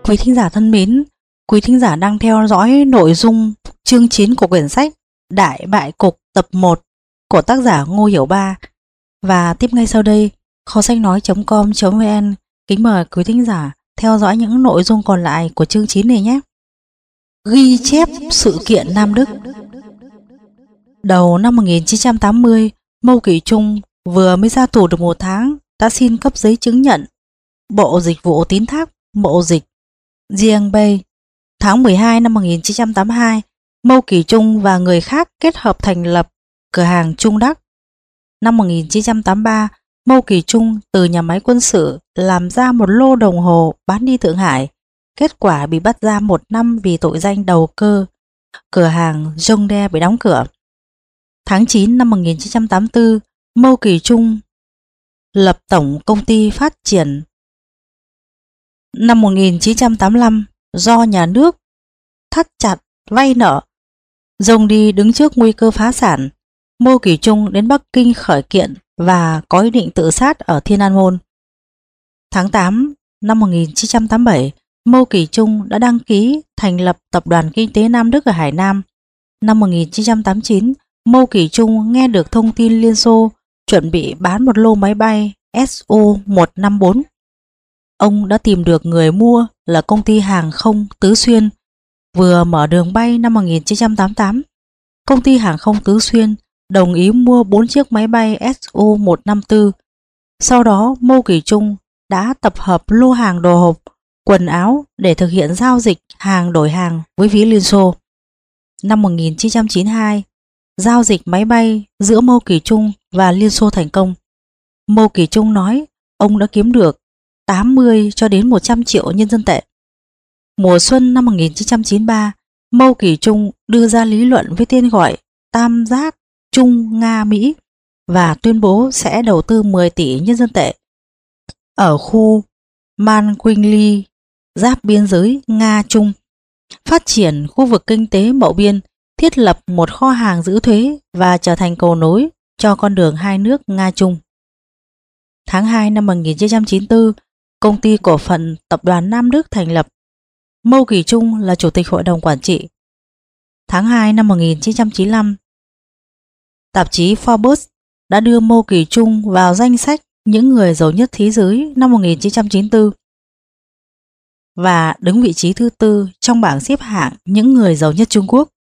Quý thính giả thân mến, quý thính giả đang theo dõi nội dung chương 9 của quyển sách Đại Bại Cục tập 1 của tác giả Ngô Hiểu Ba. Và tiếp ngay sau đây, kho sách nói.com.vn kính mời quý thính giả theo dõi những nội dung còn lại của chương 9 này nhé. Ghi chép sự kiện Nam Đức. Đầu năm 1980, Mâu Kỷ Trung vừa mới ra tù được 1 tháng đã xin cấp giấy chứng nhận Bộ Dịch vụ Tín thác Mậu Dịch Giang Bay. Tháng 12 năm 1982, Mâu Kỷ Trung và người khác kết hợp thành lập cửa hàng Trung Đắc. Năm 1983, Mâu Kỷ Trung từ nhà máy quân sự làm ra một lô đồng hồ bán đi Thượng Hải. Kết quả bị bắt ra 1 năm vì tội danh đầu cơ. Cửa hàng Zhongde bị đóng cửa. Tháng 9 năm 1984, Mâu Kỷ Trung lập Tổng Công ty Phát triển. Năm 1985, do nhà nước thắt chặt vay nợ, Dông đi đứng trước nguy cơ phá sản, Mâu Kỷ Trung đến Bắc Kinh khởi kiện và có ý định tự sát ở Thiên An Môn. Tháng 8 năm 1987, Mâu Kỷ Trung đã đăng ký thành lập Tập đoàn Kinh tế Nam Đức ở Hải Nam. Năm 1989, Mâu Kỷ Trung nghe được thông tin Liên Xô chuẩn bị bán một lô máy bay Su-154. Ông đã tìm được người mua là công ty hàng không Tứ Xuyên, vừa mở đường bay năm 1988. Công ty hàng không Tứ Xuyên đồng ý mua 4 chiếc máy bay Su-154. Sau đó Mâu Kỷ Trung đã tập hợp lô hàng đồ hộp, quần áo để thực hiện giao dịch hàng đổi hàng với phía Liên Xô. Năm 1992, giao dịch máy bay giữa Mâu Kỷ Trung và Liên Xô thành công. Mâu Kỷ Trung nói ông đã kiếm được 80 cho đến 100 triệu nhân dân tệ. Mùa xuân năm 1993, Mâu Kỷ Trung đưa ra lý luận với tên gọi Tam giác Trung Nga Mỹ và tuyên bố sẽ đầu tư 10 tỷ nhân dân tệ ở khu Manquingli giáp biên giới Nga Trung, phát triển khu vực kinh tế Mậu Biên, thiết lập một kho hàng giữ thuế và trở thành cầu nối cho con đường hai nước Nga Trung. Tháng 2 năm 1994, Công ty cổ phần Tập đoàn Nam Đức thành lập. Mâu Kỷ Trung là chủ tịch hội đồng quản trị. Tháng 2 năm 1995, tạp chí Forbes đã đưa Mâu Kỷ Trung vào danh sách những người giàu nhất thế giới năm 1994 và đứng vị trí thứ 4 trong bảng xếp hạng những người giàu nhất Trung Quốc.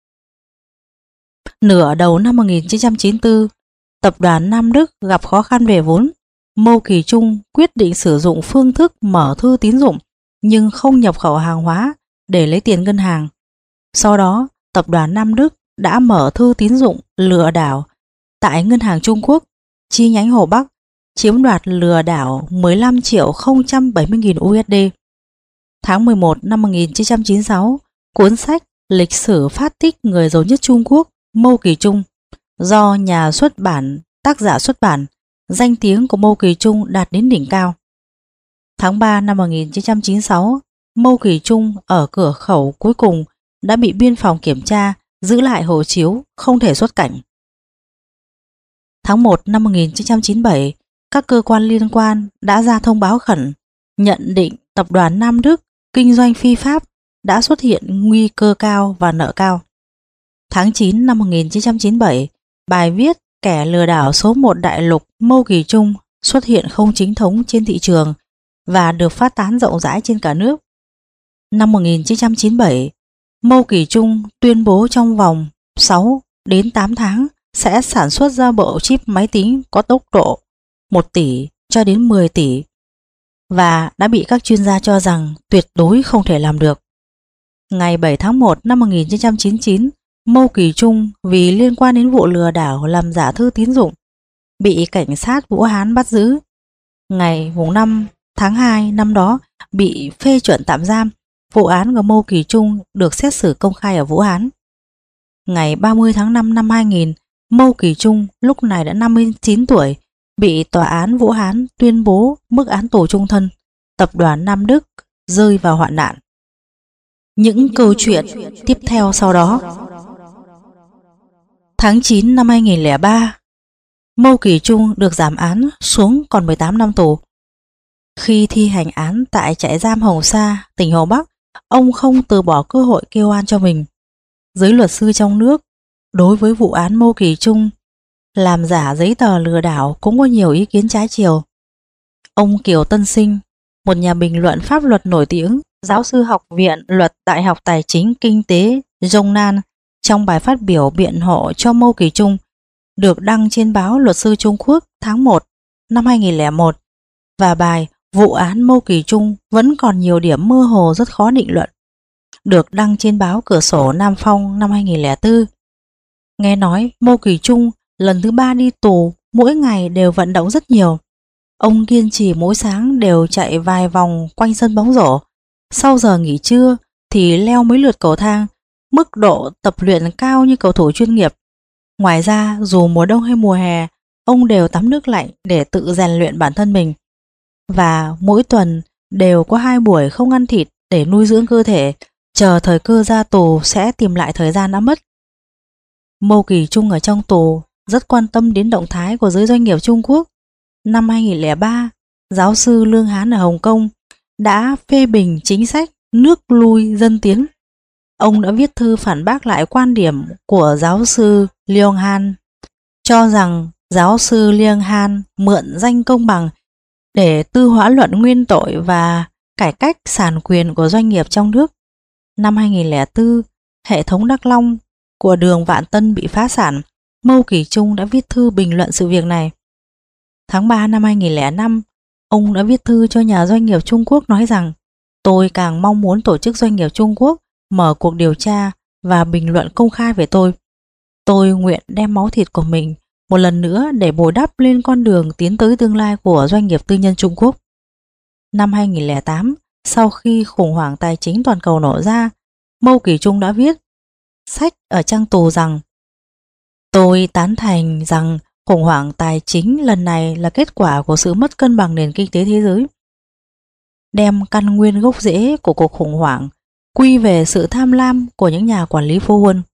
Nửa đầu năm 1994, Tập đoàn Nam Đức gặp khó khăn về vốn. Mâu Kỷ Trung quyết định sử dụng phương thức mở thư tín dụng nhưng không nhập khẩu hàng hóa để lấy tiền ngân hàng. Sau đó, Tập đoàn Nam Đức đã mở thư tín dụng lừa đảo tại Ngân hàng Trung Quốc, chi nhánh Hồ Bắc, chiếm đoạt lừa đảo 15 triệu 070 nghìn USD. Tháng 11 năm 1996, cuốn sách Lịch sử phát tích người giàu nhất Trung Quốc Mâu Kỷ Trung do nhà xuất bản, tác giả xuất bản, danh tiếng của Mâu Kỷ Trung đạt đến đỉnh cao. Tháng 3 năm 1996, Mâu Kỷ Trung ở cửa khẩu cuối cùng đã bị biên phòng kiểm tra, giữ lại hộ chiếu, không thể xuất cảnh. Tháng 1 năm 1997, các cơ quan liên quan đã ra thông báo khẩn nhận định Tập đoàn Nam Đức kinh doanh phi pháp, đã xuất hiện nguy cơ cao và nợ cao. Tháng 9 năm 1997, bài viết Kẻ lừa đảo số 1 đại lục Mâu Kỷ Trung xuất hiện không chính thống trên thị trường và được phát tán rộng rãi trên cả nước. Năm 1997, Mâu Kỷ Trung tuyên bố trong vòng 6 đến 8 tháng sẽ sản xuất ra bộ chip máy tính có tốc độ 1 tỷ cho đến 10 tỷ và đã bị các chuyên gia cho rằng tuyệt đối không thể làm được. Ngày 7 tháng 1 năm 1999, Mâu Kỷ Trung vì liên quan đến vụ lừa đảo làm giả thư tín dụng bị cảnh sát Vũ Hán bắt giữ. Ngày 5 tháng 2 năm đó bị phê chuẩn tạm giam. Vụ án của Mâu Kỷ Trung được xét xử công khai ở Vũ Hán. Ngày 30 tháng 5 năm 2000, Mâu Kỷ Trung lúc này đã 59 tuổi, bị tòa án Vũ Hán tuyên bố mức án tù chung thân. Tập đoàn Nam Đức rơi vào hoạn nạn. Những câu chuyện tiếp theo sau đó. Tháng 9 năm 2003, Mâu Kỷ Trung được giảm án xuống còn 18 năm tù. Khi thi hành án tại trại giam Hồng Sa, tỉnh Hồ Bắc, ông không từ bỏ cơ hội kêu oan cho mình. Giới luật sư trong nước, đối với vụ án Mâu Kỳ Trung làm giả giấy tờ lừa đảo cũng có nhiều ý kiến trái chiều. Ông Kiều Tân Sinh, một nhà bình luận pháp luật nổi tiếng, giáo sư học viện luật Đại học Tài chính Kinh tế Yongnan, trong bài phát biểu biện hộ cho Mâu Kỳ Trung được đăng trên báo Luật sư Trung Quốc tháng 1 năm 2001, và bài Vụ án Mâu Kỳ Trung vẫn còn nhiều điểm mơ hồ rất khó định luận, được đăng trên báo Cửa sổ Nam Phong năm 2004. Nghe nói Mâu Kỳ Trung lần thứ 3 đi tù, mỗi ngày đều vận động rất nhiều. Ông kiên trì mỗi sáng đều chạy vài vòng quanh sân bóng rổ. Sau giờ nghỉ trưa thì leo mấy lượt cầu thang, mức độ tập luyện cao như cầu thủ chuyên nghiệp. Ngoài ra, dù mùa đông hay mùa hè, ông đều tắm nước lạnh để tự rèn luyện bản thân mình. Và mỗi tuần đều có 2 buổi không ăn thịt để nuôi dưỡng cơ thể, chờ thời cơ ra tù sẽ tìm lại thời gian đã mất. Mâu Kỳ Trung ở trong tù rất quan tâm đến động thái của giới doanh nghiệp Trung Quốc. Năm 2003, giáo sư Lương Hán ở Hồng Kông đã phê bình chính sách nước lui dân tiến. Ông đã viết thư phản bác lại quan điểm của giáo sư Liang Han, cho rằng giáo sư Liang Han mượn danh công bằng để tư hóa luận nguyên tội và cải cách sản quyền của doanh nghiệp trong nước. Năm 2004, hệ thống Đắk Long của đường Vạn Tân bị phá sản. Mâu Kỳ Trung đã viết thư bình luận sự việc này. Tháng 3 năm 2005, ông đã viết thư cho nhà doanh nghiệp Trung Quốc nói rằng: tôi càng mong muốn tổ chức doanh nghiệp Trung Quốc mở cuộc điều tra và bình luận công khai về tôi. Tôi nguyện đem máu thịt của mình một lần nữa để bồi đắp lên con đường tiến tới tương lai của doanh nghiệp tư nhân Trung Quốc. Năm 2008, sau khi khủng hoảng tài chính toàn cầu nổ ra, Mâu Kỳ Trung đã viết sách ở trang tù rằng: tôi tán thành rằng khủng hoảng tài chính lần này là kết quả của sự mất cân bằng nền kinh tế thế giới. Đem căn nguyên gốc rễ của cuộc khủng hoảng quy về sự tham lam của những nhà quản lý phô huân.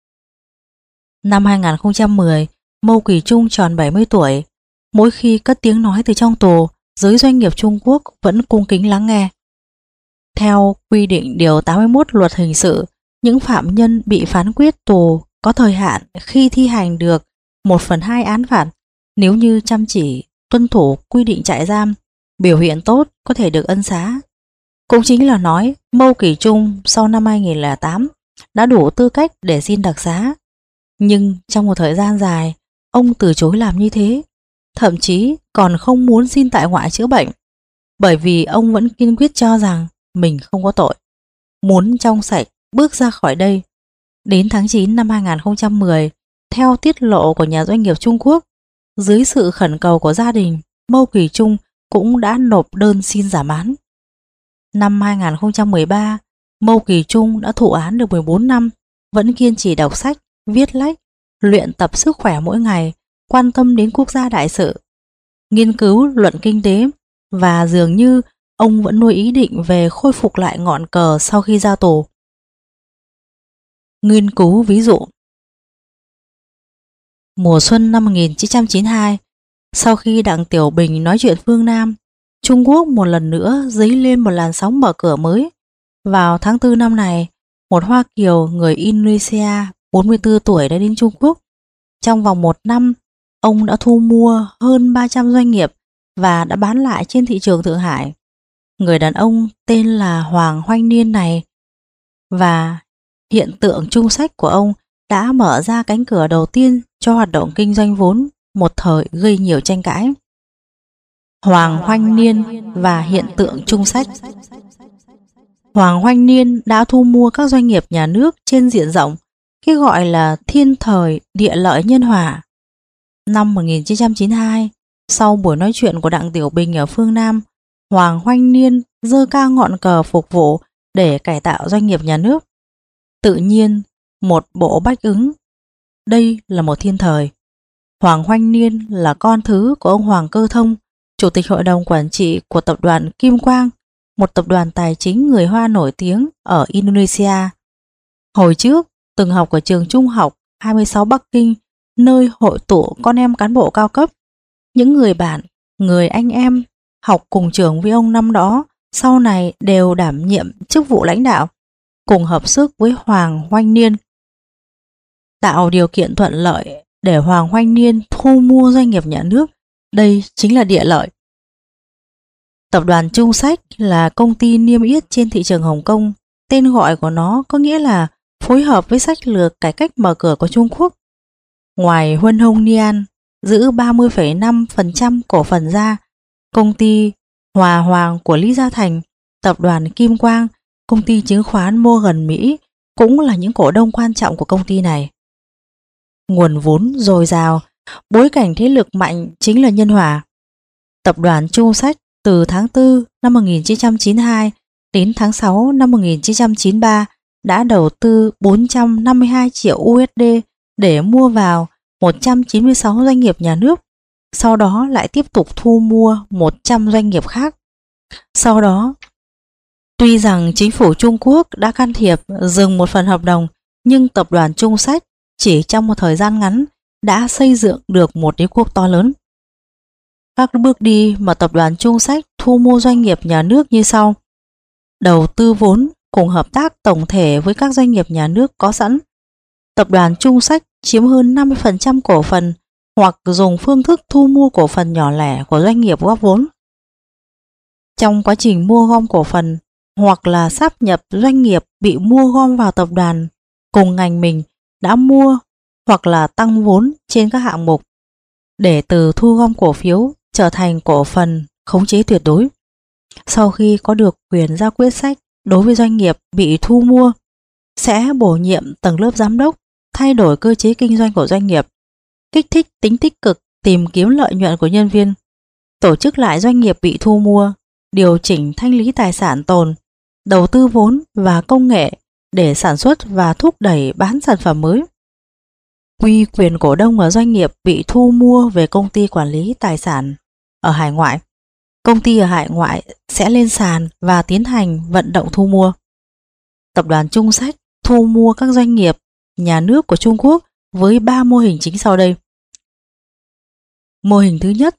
Năm 2010, Mâu Kỳ Trung tròn 70 tuổi. Mỗi khi cất tiếng nói từ trong tù, giới doanh nghiệp Trung Quốc vẫn cung kính lắng nghe. Theo quy định điều 81 Luật Hình sự, những phạm nhân bị phán quyết tù có thời hạn khi thi hành được 1/2 án phạt. Nếu như chăm chỉ tuân thủ quy định trại giam, biểu hiện tốt có thể được ân xá. Cũng chính là nói Mâu Kỳ Trung sau năm 2008 đã đủ tư cách để xin đặc xá. Nhưng trong một thời gian dài, ông từ chối làm như thế, thậm chí còn không muốn xin tại ngoại chữa bệnh, bởi vì ông vẫn kiên quyết cho rằng mình không có tội, muốn trong sạch bước ra khỏi đây. Đến tháng 9 năm 2010, theo tiết lộ của nhà doanh nghiệp Trung Quốc, dưới sự khẩn cầu của gia đình, Mâu Kỳ Trung cũng đã nộp đơn xin giảm án. Năm 2013, Mâu Kỳ Trung đã thụ án được 14 năm, vẫn kiên trì đọc sách, viết lách, luyện tập sức khỏe mỗi ngày, quan tâm đến quốc gia đại sự, nghiên cứu luận kinh tế, và dường như ông vẫn nuôi ý định về khôi phục lại ngọn cờ sau khi ra tù. Nghiên cứu ví dụ: mùa xuân năm 1992, sau khi Đặng Tiểu Bình nói chuyện phương Nam, Trung Quốc một lần nữa dấy lên một làn sóng mở cửa mới. Vào tháng 4 năm này, một Hoa Kiều người Indonesia 44 tuổi đã đến Trung Quốc. Trong vòng 1 năm, ông đã thu mua hơn 300 doanh nghiệp và đã bán lại trên thị trường Thượng Hải. Người đàn ông tên là Hoàng Hoanh Niên này, và hiện tượng chung sách của ông đã mở ra cánh cửa đầu tiên cho hoạt động kinh doanh vốn một thời gây nhiều tranh cãi. Hoàng Hoanh Niên và hiện tượng chung sách. Hoàng Hoanh Niên đã thu mua các doanh nghiệp nhà nước trên diện rộng, cái gọi là thiên thời địa lợi nhân hòa. Năm 1992, sau buổi nói chuyện của Đặng Tiểu Bình ở phương Nam, Hoàng Hoanh Niên giơ cao ngọn cờ phục vụ để cải tạo doanh nghiệp nhà nước. Tự nhiên, một bộ bách ứng. Đây là một thiên thời. Hoàng Hoanh Niên là con thứ của ông Hoàng Cơ Thông, Chủ tịch Hội đồng Quản trị của tập đoàn Kim Quang, một tập đoàn tài chính người Hoa nổi tiếng ở Indonesia. Hồi trước, từng học ở trường trung học 26 Bắc Kinh, nơi hội tụ con em cán bộ cao cấp. Những người bạn, người anh em học cùng trường với ông năm đó, sau này đều đảm nhiệm chức vụ lãnh đạo, cùng hợp sức với Hoàng Hoanh Niên, tạo điều kiện thuận lợi để Hoàng Hoanh Niên thu mua doanh nghiệp nhà nước. Đây chính là địa lợi. Tập đoàn Trung Sách là công ty niêm yết trên thị trường Hồng Kông. Tên gọi của nó có nghĩa là phối hợp với sách lược cải cách mở cửa của Trung Quốc. Ngoài Huân Hồng Nian giữ 30,5% cổ phần ra, công ty Hòa Hoàng của Lý Gia Thành, tập đoàn Kim Quang, công ty chứng khoán Morgan Mỹ cũng là những cổ đông quan trọng của công ty này. Nguồn vốn dồi dào, bối cảnh thế lực mạnh chính là nhân hòa. Tập đoàn Trung Sách từ tháng 4 năm 1992 đến tháng 6 năm 1993 đã đầu tư 452 triệu USD để mua vào 196 doanh nghiệp nhà nước, sau đó lại tiếp tục thu mua 100 doanh nghiệp khác. Sau đó, tuy rằng chính phủ Trung Quốc đã can thiệp dừng một phần hợp đồng, nhưng tập đoàn Trung Sách chỉ trong một thời gian ngắn đã xây dựng được một đế quốc to lớn. Các bước đi mà tập đoàn Trung Sách thu mua doanh nghiệp nhà nước như sau: đầu tư vốn cùng hợp tác tổng thể với các doanh nghiệp nhà nước có sẵn. Tập đoàn Trung Sách chiếm hơn 50% cổ phần hoặc dùng phương thức thu mua cổ phần nhỏ lẻ của doanh nghiệp góp vốn. Trong quá trình mua gom cổ phần hoặc là sáp nhập doanh nghiệp bị mua gom vào tập đoàn cùng ngành mình đã mua, hoặc là tăng vốn trên các hạng mục, để từ thu gom cổ phiếu trở thành cổ phần khống chế tuyệt đối. Sau khi có được quyền ra quyết sách đối với doanh nghiệp bị thu mua, sẽ bổ nhiệm tầng lớp giám đốc, thay đổi cơ chế kinh doanh của doanh nghiệp, kích thích tính tích cực tìm kiếm lợi nhuận của nhân viên, tổ chức lại doanh nghiệp bị thu mua, điều chỉnh thanh lý tài sản tồn, đầu tư vốn và công nghệ để sản xuất và thúc đẩy bán sản phẩm mới. Quy quyền cổ đông ở doanh nghiệp bị thu mua về công ty quản lý tài sản ở hải ngoại. Công ty ở hải ngoại sẽ lên sàn và tiến hành vận động thu mua. Tập đoàn Trung Sách thu mua các doanh nghiệp nhà nước của Trung Quốc với 3 mô hình chính sau đây. Mô hình thứ nhất,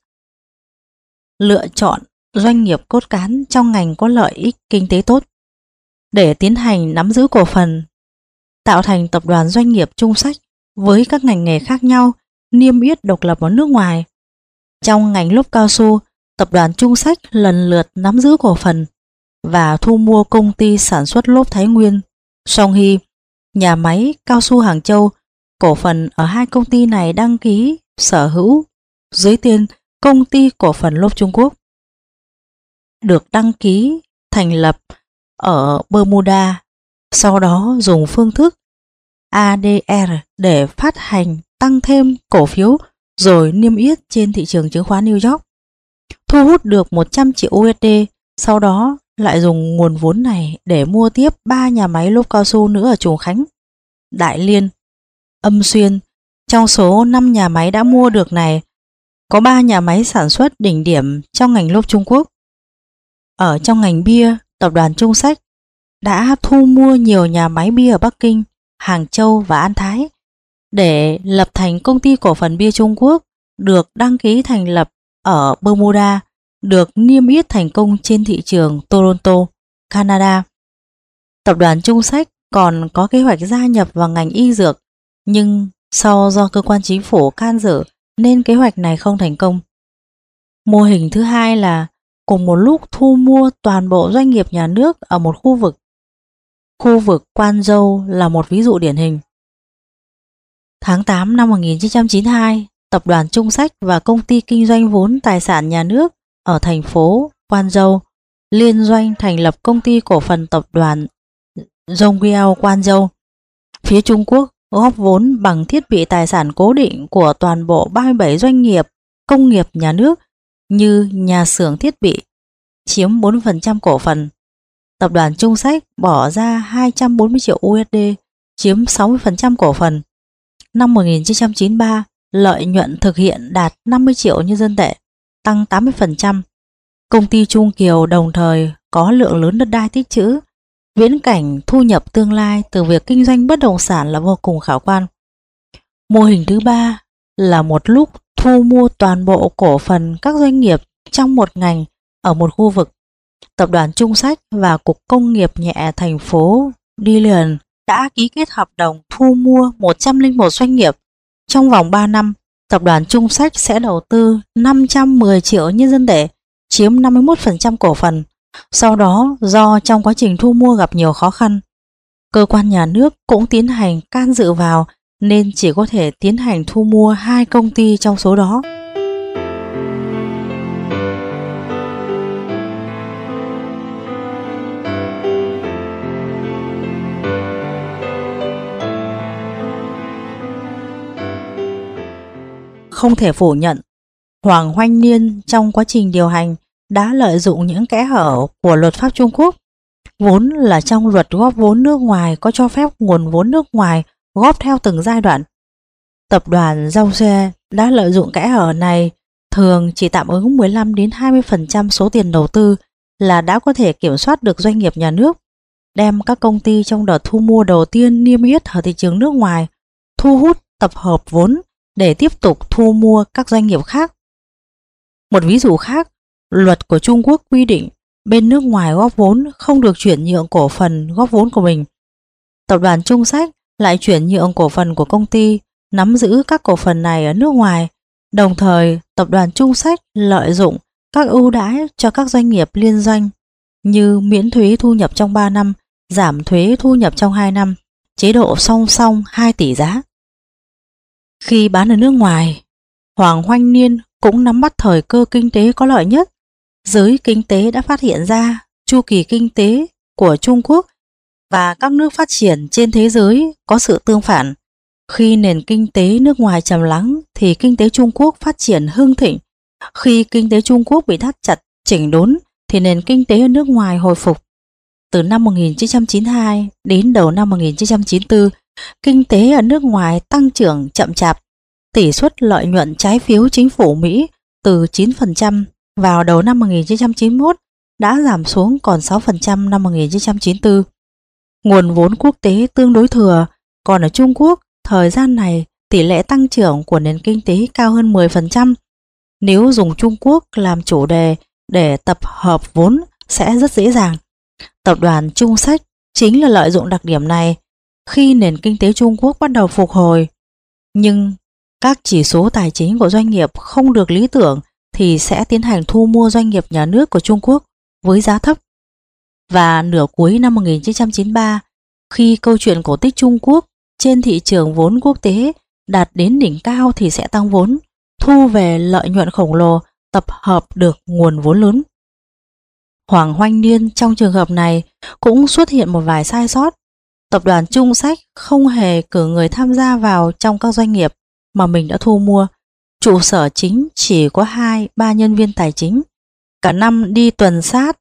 lựa chọn doanh nghiệp cốt cán trong ngành có lợi ích kinh tế tốt để tiến hành nắm giữ cổ phần, tạo thành tập đoàn doanh nghiệp Trung Sách với các ngành nghề khác nhau, niêm yết độc lập ở nước ngoài. Trong ngành lốp cao su, tập đoàn Trung Sách lần lượt nắm giữ cổ phần và thu mua công ty sản xuất lốp Thái Nguyên, Song Hy, nhà máy cao su Hàng Châu. Cổ phần ở hai công ty này đăng ký sở hữu dưới tên Công ty Cổ phần Lốp Trung Quốc, được đăng ký thành lập ở Bermuda, sau đó dùng phương thức ADR để phát hành tăng thêm cổ phiếu rồi niêm yết trên thị trường chứng khoán New York. Thu hút được 100 triệu USD, sau đó lại dùng nguồn vốn này để mua tiếp 3 nhà máy lốp cao su nữa ở Trùng Khánh, Đại Liên, Âm Xuyên. Trong số 5 nhà máy đã mua được này, có 3 nhà máy sản xuất đỉnh điểm trong ngành lốp Trung Quốc. Ở trong ngành bia, tập đoàn Trung Sách đã thu mua nhiều nhà máy bia ở Bắc Kinh, Hàng Châu và An Thái để lập thành Công ty Cổ phần Bia Trung Quốc, được đăng ký thành lập ở Bermuda, được niêm yết thành công trên thị trường Toronto, Canada. Tập đoàn Trung Sách còn có kế hoạch gia nhập vào ngành y dược, nhưng sau do cơ quan chính phủ can dự nên kế hoạch này không thành công. Mô hình thứ hai là cùng một lúc thu mua toàn bộ doanh nghiệp nhà nước ở một khu vực. Khu vực Quan Châu là một ví dụ điển hình. Tháng 8 năm 1992, tập đoàn Trung Sách và công ty kinh doanh vốn tài sản nhà nước ở thành phố Quan Châu liên doanh thành lập công ty cổ phần tập đoàn Zhongyao Quan Châu. Phía Trung Quốc góp vốn bằng thiết bị tài sản cố định của toàn bộ 37 doanh nghiệp công nghiệp nhà nước như nhà xưởng thiết bị, chiếm 4% cổ phần. Tập đoàn Trung Sách bỏ ra 240 triệu USD, chiếm 60% cổ phần. Năm 1993, lợi nhuận thực hiện đạt 50 triệu nhân dân tệ, tăng 80%. Công ty Trung Kiều đồng thời có lượng lớn đất đai tích trữ, viễn cảnh thu nhập tương lai từ việc kinh doanh bất động sản là vô cùng khả quan. Mô hình thứ ba là một lúc thu mua toàn bộ cổ phần các doanh nghiệp trong một ngành ở một khu vực. Tập đoàn Trung Sách và Cục Công nghiệp nhẹ thành phố Dilian đã ký kết hợp đồng thu mua 101 doanh nghiệp. Trong vòng 3 năm, Tập đoàn Trung Sách sẽ đầu tư 510 triệu nhân dân tệ, chiếm 51% cổ phần. Sau đó, do trong quá trình thu mua gặp nhiều khó khăn, cơ quan nhà nước cũng tiến hành can dự vào nên chỉ có thể tiến hành thu mua 2 công ty trong số đó. Không thể phủ nhận, Hoàng Hoanh Niên trong quá trình điều hành đã lợi dụng những kẽ hở của luật pháp Trung Quốc. Vốn là trong luật góp vốn nước ngoài có cho phép nguồn vốn nước ngoài góp theo từng giai đoạn. Tập đoàn Giao Xe đã lợi dụng kẽ hở này, thường chỉ tạm ứng 15 đến 20% số tiền đầu tư là đã có thể kiểm soát được doanh nghiệp nhà nước, đem các công ty trong đợt thu mua đầu tiên niêm yết ở thị trường nước ngoài, thu hút tập hợp vốn để tiếp tục thu mua các doanh nghiệp khác. Một ví dụ khác, luật của Trung Quốc quy định bên nước ngoài góp vốn không được chuyển nhượng cổ phần góp vốn của mình. Tập đoàn Trung Sách lại chuyển nhượng cổ phần của công ty, nắm giữ các cổ phần này ở nước ngoài. Đồng thời, Tập đoàn Trung Sách lợi dụng các ưu đãi cho các doanh nghiệp liên doanh như miễn thuế thu nhập trong 3 năm, giảm thuế thu nhập trong 2 năm, chế độ song song 2 tỷ giá. Khi bán ở nước ngoài, Hoàng Hoanh Niên cũng nắm bắt thời cơ kinh tế có lợi nhất. Giới kinh tế đã phát hiện ra chu kỳ kinh tế của Trung Quốc và các nước phát triển trên thế giới có sự tương phản. Khi nền kinh tế nước ngoài trầm lắng thì kinh tế Trung Quốc phát triển hưng thịnh. Khi kinh tế Trung Quốc bị thắt chặt, chỉnh đốn thì nền kinh tế ở nước ngoài hồi phục. Từ năm 1992 đến đầu năm 1994, kinh tế ở nước ngoài tăng trưởng chậm chạp. Tỷ suất lợi nhuận trái phiếu chính phủ Mỹ từ 9% vào đầu năm 1991 đã giảm xuống còn 6% năm 1994. Nguồn vốn quốc tế tương đối thừa, còn ở Trung Quốc, thời gian này tỷ lệ tăng trưởng của nền kinh tế cao hơn 10%. Nếu dùng Trung Quốc làm chủ đề để tập hợp vốn sẽ rất dễ dàng. Tập đoàn Trung Sách chính là lợi dụng đặc điểm này. Khi nền kinh tế Trung Quốc bắt đầu phục hồi, nhưng các chỉ số tài chính của doanh nghiệp không được lý tưởng thì sẽ tiến hành thu mua doanh nghiệp nhà nước của Trung Quốc với giá thấp. Và nửa cuối năm 1993, khi câu chuyện cổ tích Trung Quốc trên thị trường vốn quốc tế đạt đến đỉnh cao thì sẽ tăng vốn, thu về lợi nhuận khổng lồ, tập hợp được nguồn vốn lớn. Hoàng Hoanh Niên trong trường hợp này cũng xuất hiện một vài sai sót. Tập đoàn Trung Sách không hề cử người tham gia vào trong các doanh nghiệp mà mình đã thu mua. Trụ sở chính chỉ có 2-3 nhân viên tài chính, cả năm đi tuần sát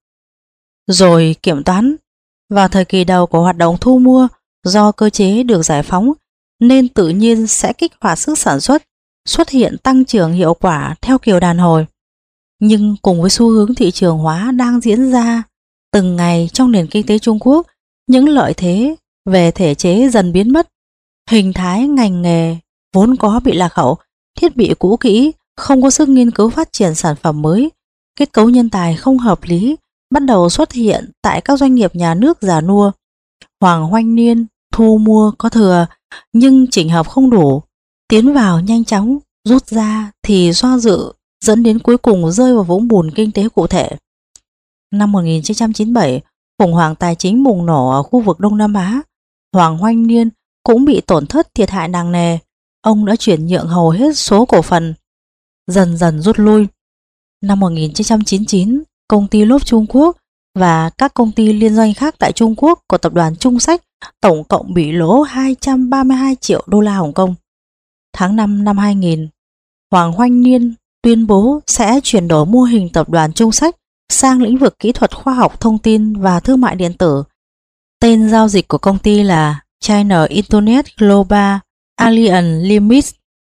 rồi kiểm toán. Vào thời kỳ đầu của hoạt động thu mua, do cơ chế được giải phóng nên tự nhiên sẽ kích hoạt sức sản xuất hiện tăng trưởng hiệu quả theo kiểu đàn hồi. Nhưng cùng với xu hướng thị trường hóa đang diễn ra từng ngày trong nền kinh tế Trung Quốc, những lợi thế về thể chế dần biến mất. Hình thái ngành nghề vốn có bị lạc hậu, thiết bị cũ kỹ, không có sức nghiên cứu phát triển sản phẩm mới, kết cấu nhân tài không hợp lý bắt đầu xuất hiện tại các doanh nghiệp nhà nước già nua. Hoàng Hoanh Niên thu mua có thừa nhưng chỉnh hợp không đủ, tiến vào nhanh chóng, rút ra thì do dự, dẫn đến cuối cùng rơi vào vũng bùn kinh tế cụ thể. Năm 1997, khủng hoảng tài chính bùng nổ ở khu vực Đông Nam Á. Hoàng Hoanh Niên cũng bị tổn thất thiệt hại nặng nề. Ông đã chuyển nhượng hầu hết số cổ phần, dần dần rút lui. Năm 1999, công ty lốp Trung Quốc và các công ty liên doanh khác tại Trung Quốc của tập đoàn Trung Sách tổng cộng bị lỗ 232 triệu đô la Hồng Kông. Tháng 5 năm 2000, Hoàng Hoanh Niên tuyên bố sẽ chuyển đổi mô hình tập đoàn Trung Sách sang lĩnh vực kỹ thuật khoa học thông tin và thương mại điện tử. Tên giao dịch của công ty là China Internet Global Alliance Limited.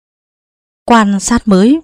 Quan sát mới.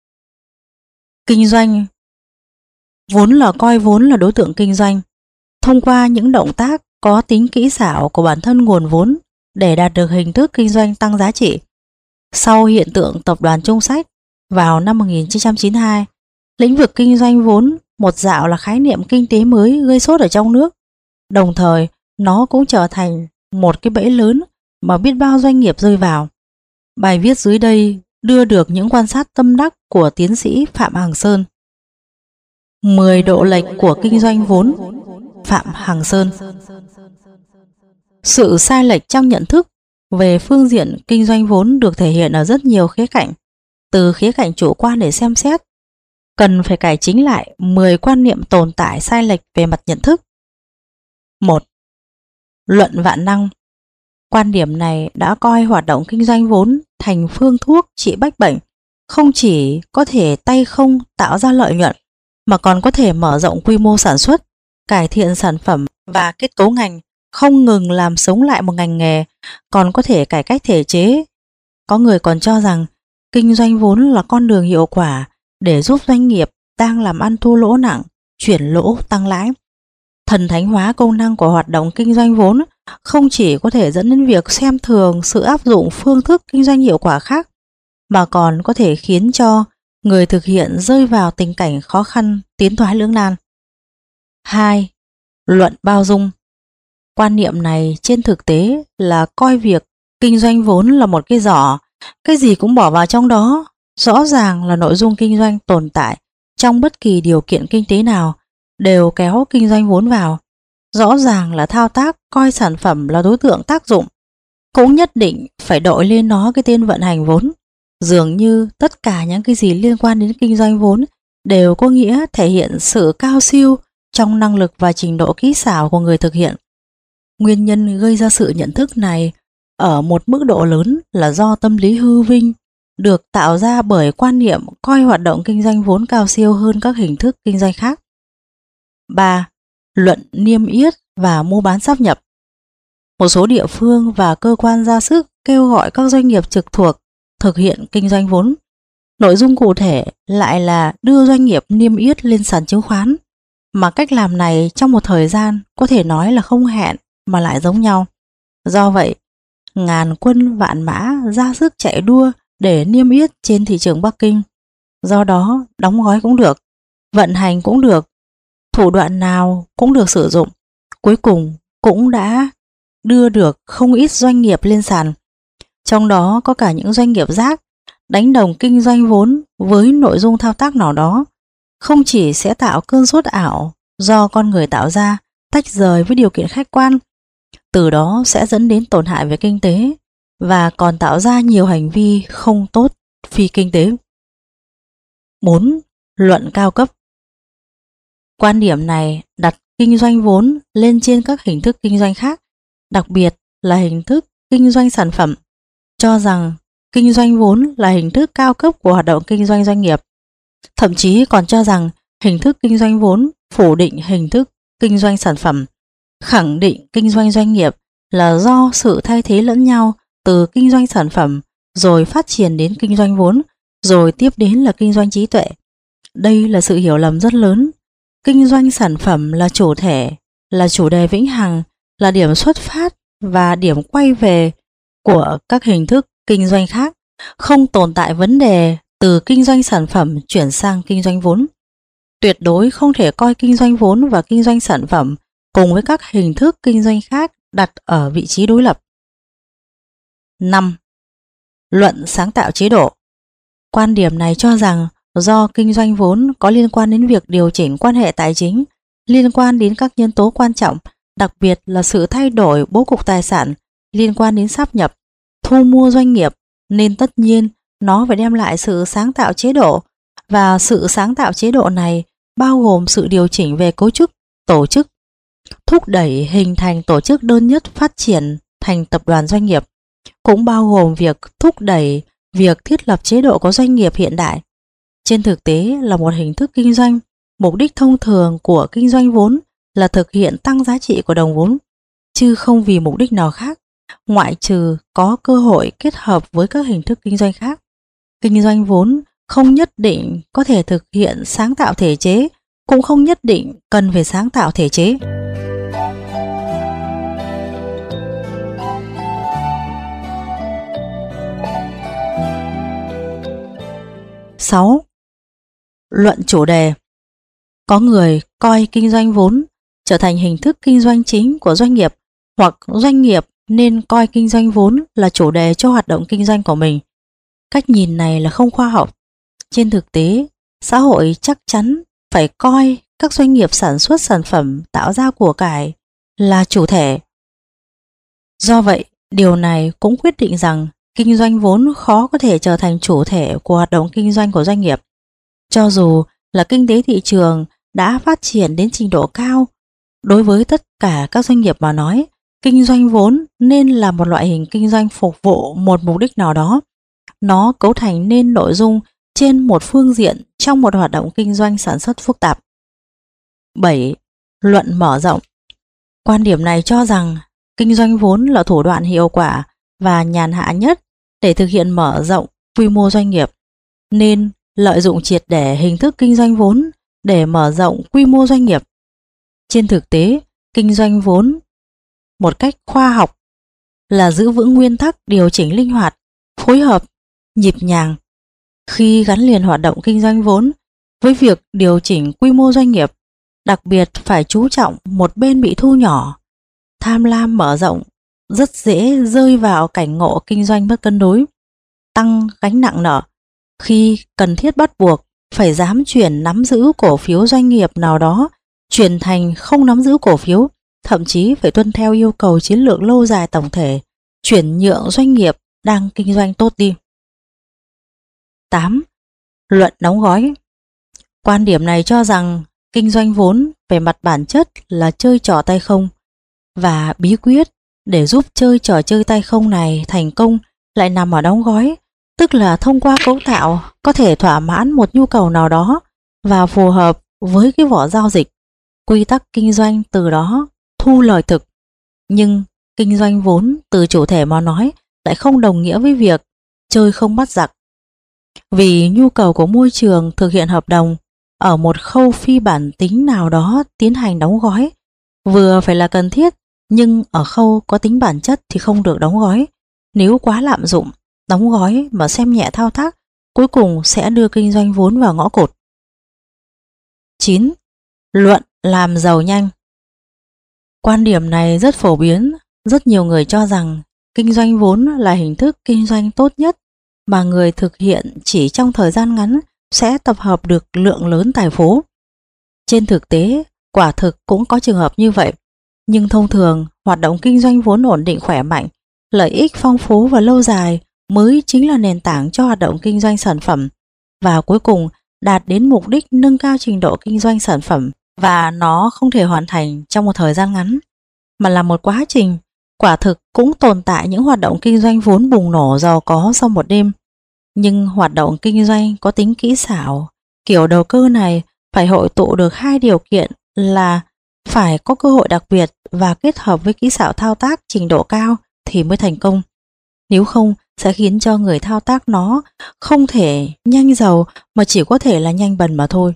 Kinh doanh vốn là coi vốn là đối tượng kinh doanh, thông qua những động tác có tính kỹ xảo của bản thân nguồn vốn để đạt được hình thức kinh doanh tăng giá trị. Sau hiện tượng tập đoàn Trung Sách vào năm 1992, lĩnh vực kinh doanh vốn một dạo là khái niệm kinh tế mới gây sốt ở trong nước. Đồng thời, nó cũng trở thành một cái bẫy lớn mà biết bao doanh nghiệp rơi vào. Bài viết dưới đây đưa được những quan sát tâm đắc của tiến sĩ Phạm Hằng Sơn. 10 độ lệch của kinh doanh vốn. Phạm Hằng Sơn. Sự sai lệch trong nhận thức về phương diện kinh doanh vốn được thể hiện ở rất nhiều khía cạnh. Từ khía cạnh chủ quan để xem xét, cần phải cải chính lại 10 quan niệm tồn tại sai lệch về mặt nhận thức. 1. Luận vạn năng. Quan điểm này đã coi hoạt động kinh doanh vốn thành phương thuốc trị bách bệnh, không chỉ có thể tay không tạo ra lợi nhuận, mà còn có thể mở rộng quy mô sản xuất, cải thiện sản phẩm và kết cấu ngành, không ngừng làm sống lại một ngành nghề, còn có thể cải cách thể chế. Có người còn cho rằng kinh doanh vốn là con đường hiệu quả để giúp doanh nghiệp đang làm ăn thua lỗ nặng chuyển lỗ tăng lãi. Thần thánh hóa công năng của hoạt động kinh doanh vốn không chỉ có thể dẫn đến việc xem thường sự áp dụng phương thức kinh doanh hiệu quả khác, mà còn có thể khiến cho người thực hiện rơi vào tình cảnh khó khăn, tiến thoái lưỡng nan. 2. Luận bao dung. Quan niệm này trên thực tế là coi việc kinh doanh vốn là một cái giỏ, cái gì cũng bỏ vào trong đó. Rõ ràng là nội dung kinh doanh tồn tại trong bất kỳ điều kiện kinh tế nào đều kéo kinh doanh vốn vào. Rõ ràng là thao tác coi sản phẩm là đối tượng tác dụng, cũng nhất định phải đội lên nó cái tên vận hành vốn. Dường như tất cả những cái gì liên quan đến kinh doanh vốn đều có nghĩa thể hiện sự cao siêu trong năng lực và trình độ kỹ xảo của người thực hiện. Nguyên nhân gây ra sự nhận thức này ở một mức độ lớn là do tâm lý hư vinh được tạo ra bởi quan niệm coi hoạt động kinh doanh vốn cao siêu hơn các hình thức kinh doanh khác. 3. Luận niêm yết và mua bán sáp nhập. Một số địa phương và cơ quan ra sức kêu gọi các doanh nghiệp trực thuộc thực hiện kinh doanh vốn. Nội dung cụ thể lại là đưa doanh nghiệp niêm yết lên sàn chứng khoán, mà cách làm này trong một thời gian có thể nói là không hẹn mà lại giống nhau. Do vậy, ngàn quân vạn mã ra sức chạy đua để niêm yết trên thị trường Bắc Kinh. Do đó, đóng gói cũng được, vận hành cũng được, thủ đoạn nào cũng được sử dụng. Cuối cùng cũng đã đưa được không ít doanh nghiệp lên sàn. Trong đó có cả những doanh nghiệp rác, đánh đồng kinh doanh vốn với nội dung thao tác nào đó, không chỉ sẽ tạo cơn sốt ảo do con người tạo ra, tách rời với điều kiện khách quan, từ đó sẽ dẫn đến tổn hại về kinh tế và còn tạo ra nhiều hành vi không tốt phi kinh tế. 4. Luận cao cấp. Quan điểm này đặt kinh doanh vốn lên trên các hình thức kinh doanh khác, đặc biệt là hình thức kinh doanh sản phẩm, cho rằng kinh doanh vốn là hình thức cao cấp của hoạt động kinh doanh doanh nghiệp. Thậm chí còn cho rằng hình thức kinh doanh vốn phủ định hình thức kinh doanh sản phẩm, khẳng định kinh doanh doanh nghiệp là do sự thay thế lẫn nhau từ kinh doanh sản phẩm rồi phát triển đến kinh doanh vốn, rồi tiếp đến là kinh doanh trí tuệ. Đây là sự hiểu lầm rất lớn. Kinh doanh sản phẩm là chủ thể, là chủ đề vĩnh hằng, là điểm xuất phát và điểm quay về của các hình thức kinh doanh khác, không tồn tại vấn đề từ kinh doanh sản phẩm chuyển sang kinh doanh vốn. Tuyệt đối không thể coi kinh doanh vốn và kinh doanh sản phẩm cùng với các hình thức kinh doanh khác đặt ở vị trí đối lập. 5. Luận sáng tạo chế độ. Quan điểm này cho rằng do kinh doanh vốn có liên quan đến việc điều chỉnh quan hệ tài chính, liên quan đến các nhân tố quan trọng, đặc biệt là sự thay đổi bố cục tài sản, liên quan đến sáp nhập, thu mua doanh nghiệp, nên tất nhiên nó phải đem lại sự sáng tạo chế độ, và sự sáng tạo chế độ này bao gồm sự điều chỉnh về cấu trúc, tổ chức, thúc đẩy hình thành tổ chức đơn nhất phát triển thành tập đoàn doanh nghiệp, cũng bao gồm việc thúc đẩy việc thiết lập chế độ có doanh nghiệp hiện đại. Trên thực tế là một hình thức kinh doanh, mục đích thông thường của kinh doanh vốn là thực hiện tăng giá trị của đồng vốn, chứ không vì mục đích nào khác, ngoại trừ có cơ hội kết hợp với các hình thức kinh doanh khác. Kinh doanh vốn không nhất định có thể thực hiện sáng tạo thể chế, cũng không nhất định cần phải sáng tạo thể chế. 6. Luận chủ đề. Có người coi kinh doanh vốn trở thành hình thức kinh doanh chính của doanh nghiệp, hoặc doanh nghiệp nên coi kinh doanh vốn là chủ đề cho hoạt động kinh doanh của mình. Cách nhìn này là không khoa học. Trên thực tế, xã hội chắc chắn phải coi các doanh nghiệp sản xuất sản phẩm tạo ra của cải là chủ thể. Do vậy, điều này cũng quyết định rằng kinh doanh vốn khó có thể trở thành chủ thể của hoạt động kinh doanh của doanh nghiệp. Cho dù là kinh tế thị trường đã phát triển đến trình độ cao, đối với tất cả các doanh nghiệp mà nói, kinh doanh vốn nên là một loại hình kinh doanh phục vụ một mục đích nào đó. Nó cấu thành nên nội dung trên một phương diện trong một hoạt động kinh doanh sản xuất phức tạp. 7. Luận mở rộng. Quan điểm này cho rằng kinh doanh vốn là thủ đoạn hiệu quả và nhàn hạ nhất để thực hiện mở rộng quy mô doanh nghiệp, nên lợi dụng triệt để hình thức kinh doanh vốn để mở rộng quy mô doanh nghiệp. Trên thực tế, kinh doanh vốn một cách khoa học là giữ vững nguyên tắc điều chỉnh linh hoạt, phối hợp, nhịp nhàng. Khi gắn liền hoạt động kinh doanh vốn với việc điều chỉnh quy mô doanh nghiệp, đặc biệt phải chú trọng một bên bị thu nhỏ, tham lam mở rộng rất dễ rơi vào cảnh ngộ kinh doanh mất cân đối, tăng gánh nặng nợ. Khi cần thiết bắt buộc phải dám chuyển nắm giữ cổ phiếu doanh nghiệp nào đó chuyển thành không nắm giữ cổ phiếu, thậm chí phải tuân theo yêu cầu chiến lược lâu dài tổng thể, chuyển nhượng doanh nghiệp đang kinh doanh tốt đi. 8. Luận đóng gói. Quan điểm này cho rằng kinh doanh vốn về mặt bản chất là chơi trò tay không, và bí quyết để giúp chơi trò chơi tay không này thành công lại nằm ở đóng gói, tức là thông qua cấu tạo có thể thỏa mãn một nhu cầu nào đó và phù hợp với cái vỏ giao dịch, quy tắc kinh doanh, từ đó thu lời thực. Nhưng kinh doanh vốn từ chủ thể mà nói lại không đồng nghĩa với việc chơi không bắt giặc. Vì nhu cầu của môi trường thực hiện hợp đồng ở một khâu phi bản tính nào đó tiến hành đóng gói vừa phải là cần thiết, nhưng ở khâu có tính bản chất thì không được đóng gói. Nếu quá lạm dụng đóng gói mà xem nhẹ thao tác, cuối cùng sẽ đưa kinh doanh vốn vào ngõ cụt. 9. Luận làm giàu nhanh. Quan điểm này rất phổ biến. Rất nhiều người cho rằng kinh doanh vốn là hình thức kinh doanh tốt nhất mà người thực hiện chỉ trong thời gian ngắn sẽ tập hợp được lượng lớn tài phú. Trên thực tế, quả thực cũng có trường hợp như vậy. Nhưng thông thường, hoạt động kinh doanh vốn ổn định khỏe mạnh, lợi ích phong phú và lâu dài mới chính là nền tảng cho hoạt động kinh doanh sản phẩm, và cuối cùng đạt đến mục đích nâng cao trình độ kinh doanh sản phẩm. Và nó không thể hoàn thành trong một thời gian ngắn, mà là một quá trình. Quả thực cũng tồn tại những hoạt động kinh doanh vốn bùng nổ giàu có sau một đêm. Nhưng hoạt động kinh doanh có tính kỹ xảo, kiểu đầu cơ này phải hội tụ được hai điều kiện là phải có cơ hội đặc biệt và kết hợp với kỹ xảo thao tác trình độ cao thì mới thành công. Nếu không sẽ khiến cho người thao tác nó không thể nhanh giàu mà chỉ có thể là nhanh bần mà thôi.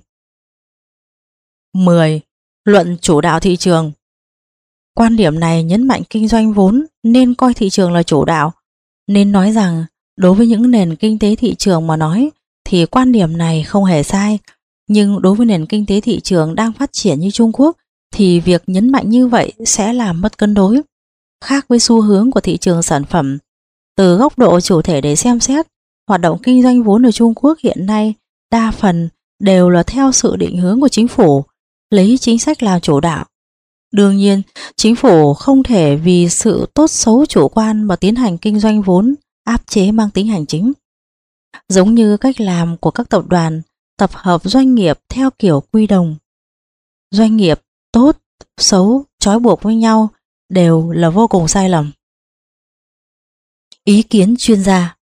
10. Luận chủ đạo thị trường. Quan điểm này nhấn mạnh kinh doanh vốn nên coi thị trường là chủ đạo. Nên nói rằng đối với những nền kinh tế thị trường mà nói thì quan điểm này không hề sai. Nhưng đối với nền kinh tế thị trường đang phát triển như Trung Quốc thì việc nhấn mạnh như vậy sẽ làm mất cân đối. Khác với xu hướng của thị trường sản phẩm, từ góc độ chủ thể để xem xét, hoạt động kinh doanh vốn ở Trung Quốc hiện nay đa phần đều là theo sự định hướng của chính phủ, lấy chính sách làm chủ đạo. Đương nhiên, chính phủ không thể vì sự tốt xấu chủ quan mà tiến hành kinh doanh vốn áp chế mang tính hành chính. Giống như cách làm của các tập đoàn tập hợp doanh nghiệp theo kiểu quy đồng. Doanh nghiệp tốt, xấu, trói buộc với nhau đều là vô cùng sai lầm. Ý kiến chuyên gia.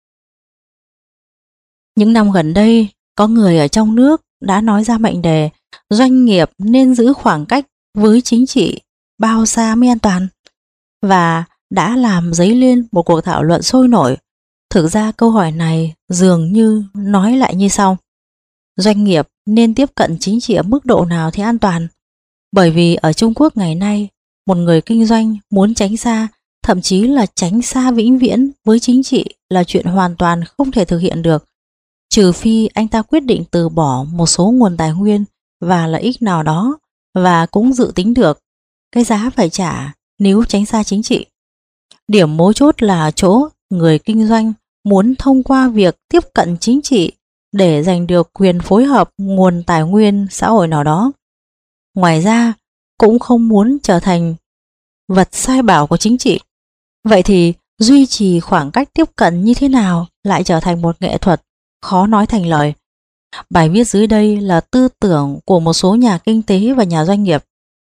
Những năm gần đây, có người ở trong nước đã nói ra mệnh đề doanh nghiệp nên giữ khoảng cách với chính trị bao xa mới an toàn, và đã làm dấy lên một cuộc thảo luận sôi nổi. Thực ra câu hỏi này dường như nói lại như sau: doanh nghiệp nên tiếp cận chính trị ở mức độ nào thì an toàn? Bởi vì ở Trung Quốc ngày nay, một người kinh doanh muốn tránh xa, thậm chí là tránh xa vĩnh viễn với chính trị là chuyện hoàn toàn không thể thực hiện được, trừ phi anh ta quyết định từ bỏ một số nguồn tài nguyên và lợi ích nào đó, và cũng dự tính được cái giá phải trả nếu tránh xa chính trị. Điểm mấu chốt là chỗ người kinh doanh muốn thông qua việc tiếp cận chính trị để giành được quyền phối hợp nguồn tài nguyên xã hội nào đó. Ngoài ra, cũng không muốn trở thành vật sai bảo của chính trị. Vậy thì duy trì khoảng cách tiếp cận như thế nào lại trở thành một nghệ thuật khó nói thành lời. Bài viết dưới đây là tư tưởng của một số nhà kinh tế và nhà doanh nghiệp.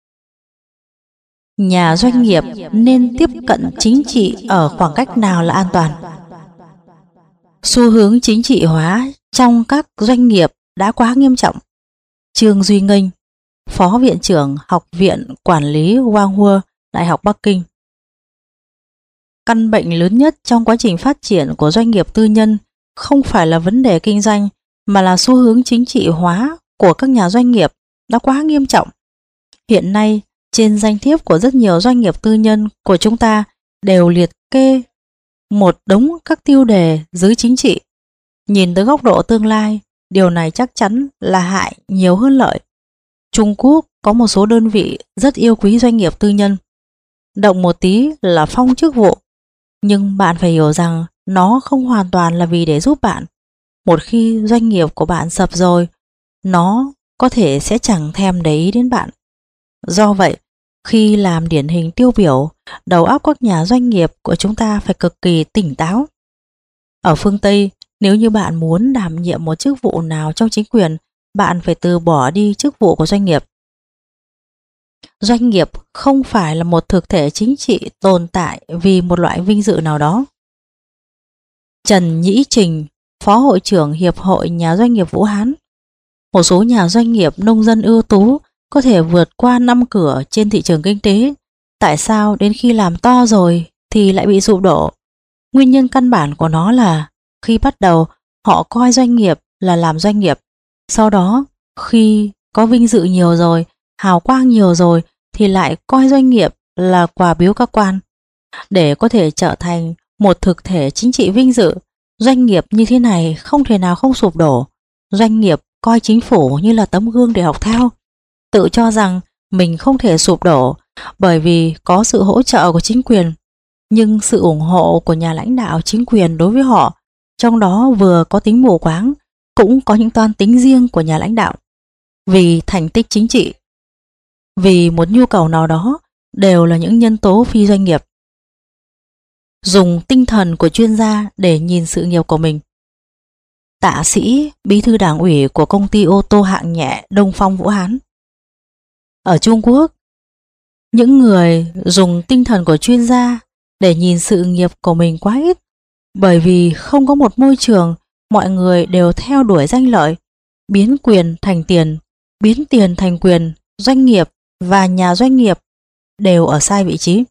Nhà doanh nghiệp nên tiếp cận chính trị ở khoảng cách nào là an toàn? Xu hướng chính trị hóa trong các doanh nghiệp đã quá nghiêm trọng. Trương Duy Nghênh, Phó Viện trưởng Học viện Quản lý Wang Hua, Đại học Bắc Kinh. Căn bệnh lớn nhất trong quá trình phát triển của doanh nghiệp tư nhân không phải là vấn đề kinh doanh, mà là xu hướng chính trị hóa của các nhà doanh nghiệp đã quá nghiêm trọng. Hiện nay, trên danh thiếp của rất nhiều doanh nghiệp tư nhân của chúng ta đều liệt kê một đống các tiêu đề dưới chính trị. Nhìn từ góc độ tương lai, điều này chắc chắn là hại nhiều hơn lợi. Trung Quốc có một số đơn vị rất yêu quý doanh nghiệp tư nhân. Động một tí là phong chức vụ. Nhưng bạn phải hiểu rằng nó không hoàn toàn là vì để giúp bạn. Một khi doanh nghiệp của bạn sập rồi, nó có thể sẽ chẳng thèm để ý đến bạn. Do vậy, khi làm điển hình tiêu biểu, đầu óc các nhà doanh nghiệp của chúng ta phải cực kỳ tỉnh táo. Ở phương Tây, nếu như bạn muốn đảm nhiệm một chức vụ nào trong chính quyền, bạn phải từ bỏ đi chức vụ của doanh nghiệp. Doanh nghiệp không phải là một thực thể chính trị tồn tại vì một loại vinh dự nào đó. Trần Nhĩ Trình, Phó Hội trưởng Hiệp hội Nhà doanh nghiệp Vũ Hán. Một số nhà doanh nghiệp nông dân ưu tú có thể vượt qua 5 cửa trên thị trường kinh tế. Tại sao đến khi làm to rồi thì lại bị sụp đổ? Nguyên nhân căn bản của nó là khi bắt đầu họ coi doanh nghiệp là làm doanh nghiệp. Sau đó khi có vinh dự nhiều rồi, hào quang nhiều rồi thì lại coi doanh nghiệp là quà biếu các quan. Để có thể trở thành một thực thể chính trị vinh dự, doanh nghiệp như thế này không thể nào không sụp đổ. Doanh nghiệp coi chính phủ như là tấm gương để học theo, tự cho rằng mình không thể sụp đổ bởi vì có sự hỗ trợ của chính quyền. Nhưng sự ủng hộ của nhà lãnh đạo chính quyền đối với họ, trong đó vừa có tính mù quáng, cũng có những toan tính riêng của nhà lãnh đạo. Vì thành tích chính trị, vì một nhu cầu nào đó, đều là những nhân tố phi doanh nghiệp. Dùng tinh thần của chuyên gia để nhìn sự nghiệp của mình. Tạ Sĩ, bí thư đảng ủy của công ty ô tô hạng nhẹ Đông Phong Vũ Hán. Ở Trung Quốc, những người dùng tinh thần của chuyên gia để nhìn sự nghiệp của mình quá ít, bởi vì không có một môi trường mọi người đều theo đuổi danh lợi, biến quyền thành tiền, biến tiền thành quyền. Doanh nghiệp và nhà doanh nghiệp đều ở sai vị trí.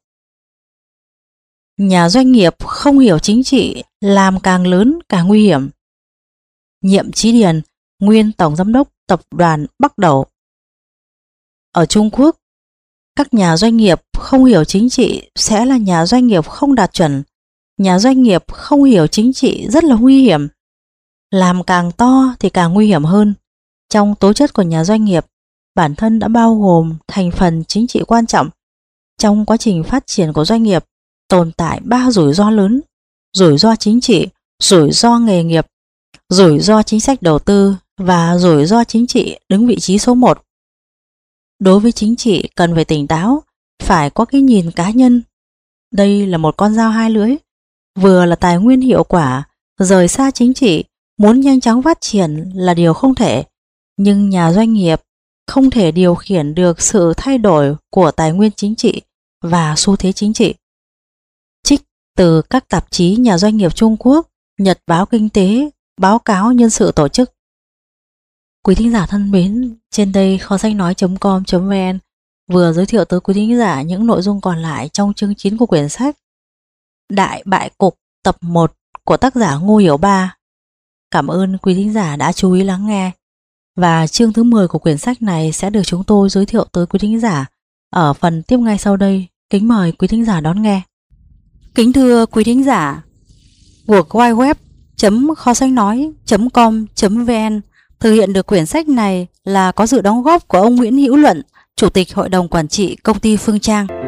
Nhà doanh nghiệp không hiểu chính trị, làm càng lớn càng nguy hiểm. Nhiệm Chí Điền, nguyên tổng giám đốc tập đoàn Bắc Đẩu. Ở Trung Quốc, các nhà doanh nghiệp không hiểu chính trị sẽ là nhà doanh nghiệp không đạt chuẩn. Nhà doanh nghiệp không hiểu chính trị rất là nguy hiểm. Làm càng to thì càng nguy hiểm hơn. Trong tố chất của nhà doanh nghiệp, bản thân đã bao gồm thành phần chính trị quan trọng. Trong quá trình phát triển của doanh nghiệp, tồn tại 3 rủi ro lớn: rủi ro chính trị, rủi ro nghề nghiệp, rủi ro chính sách đầu tư và rủi ro chính trị đứng vị trí số 1. Đối với chính trị cần phải tỉnh táo, phải có cái nhìn cá nhân. Đây là một con dao hai lưỡi, vừa là tài nguyên hiệu quả, rời xa chính trị, muốn nhanh chóng phát triển là điều không thể. Nhưng nhà doanh nghiệp không thể điều khiển được sự thay đổi của tài nguyên chính trị và xu thế chính trị. Trích từ các tạp chí nhà doanh nghiệp Trung Quốc, Nhật báo Kinh tế, báo cáo nhân sự tổ chức. Quý thính giả thân mến, trên đây kho sách nói.com.vn vừa giới thiệu tới quý thính giả những nội dung còn lại trong chương 9 của quyển sách Đại Bại Cục tập 1 của tác giả Ngô Hiểu Ba. Cảm ơn quý thính giả đã chú ý lắng nghe. Và chương thứ 10 của quyển sách này sẽ được chúng tôi giới thiệu tới quý thính giả ở phần tiếp ngay sau đây. Kính mời quý thính giả đón nghe. Kính thưa quý thính giả, World Wide Web .kho sách nói.com.vn Thực hiện được quyển sách này là có sự đóng góp của ông Nguyễn Hữu Luận, Chủ tịch Hội đồng Quản trị Công ty Phương Trang.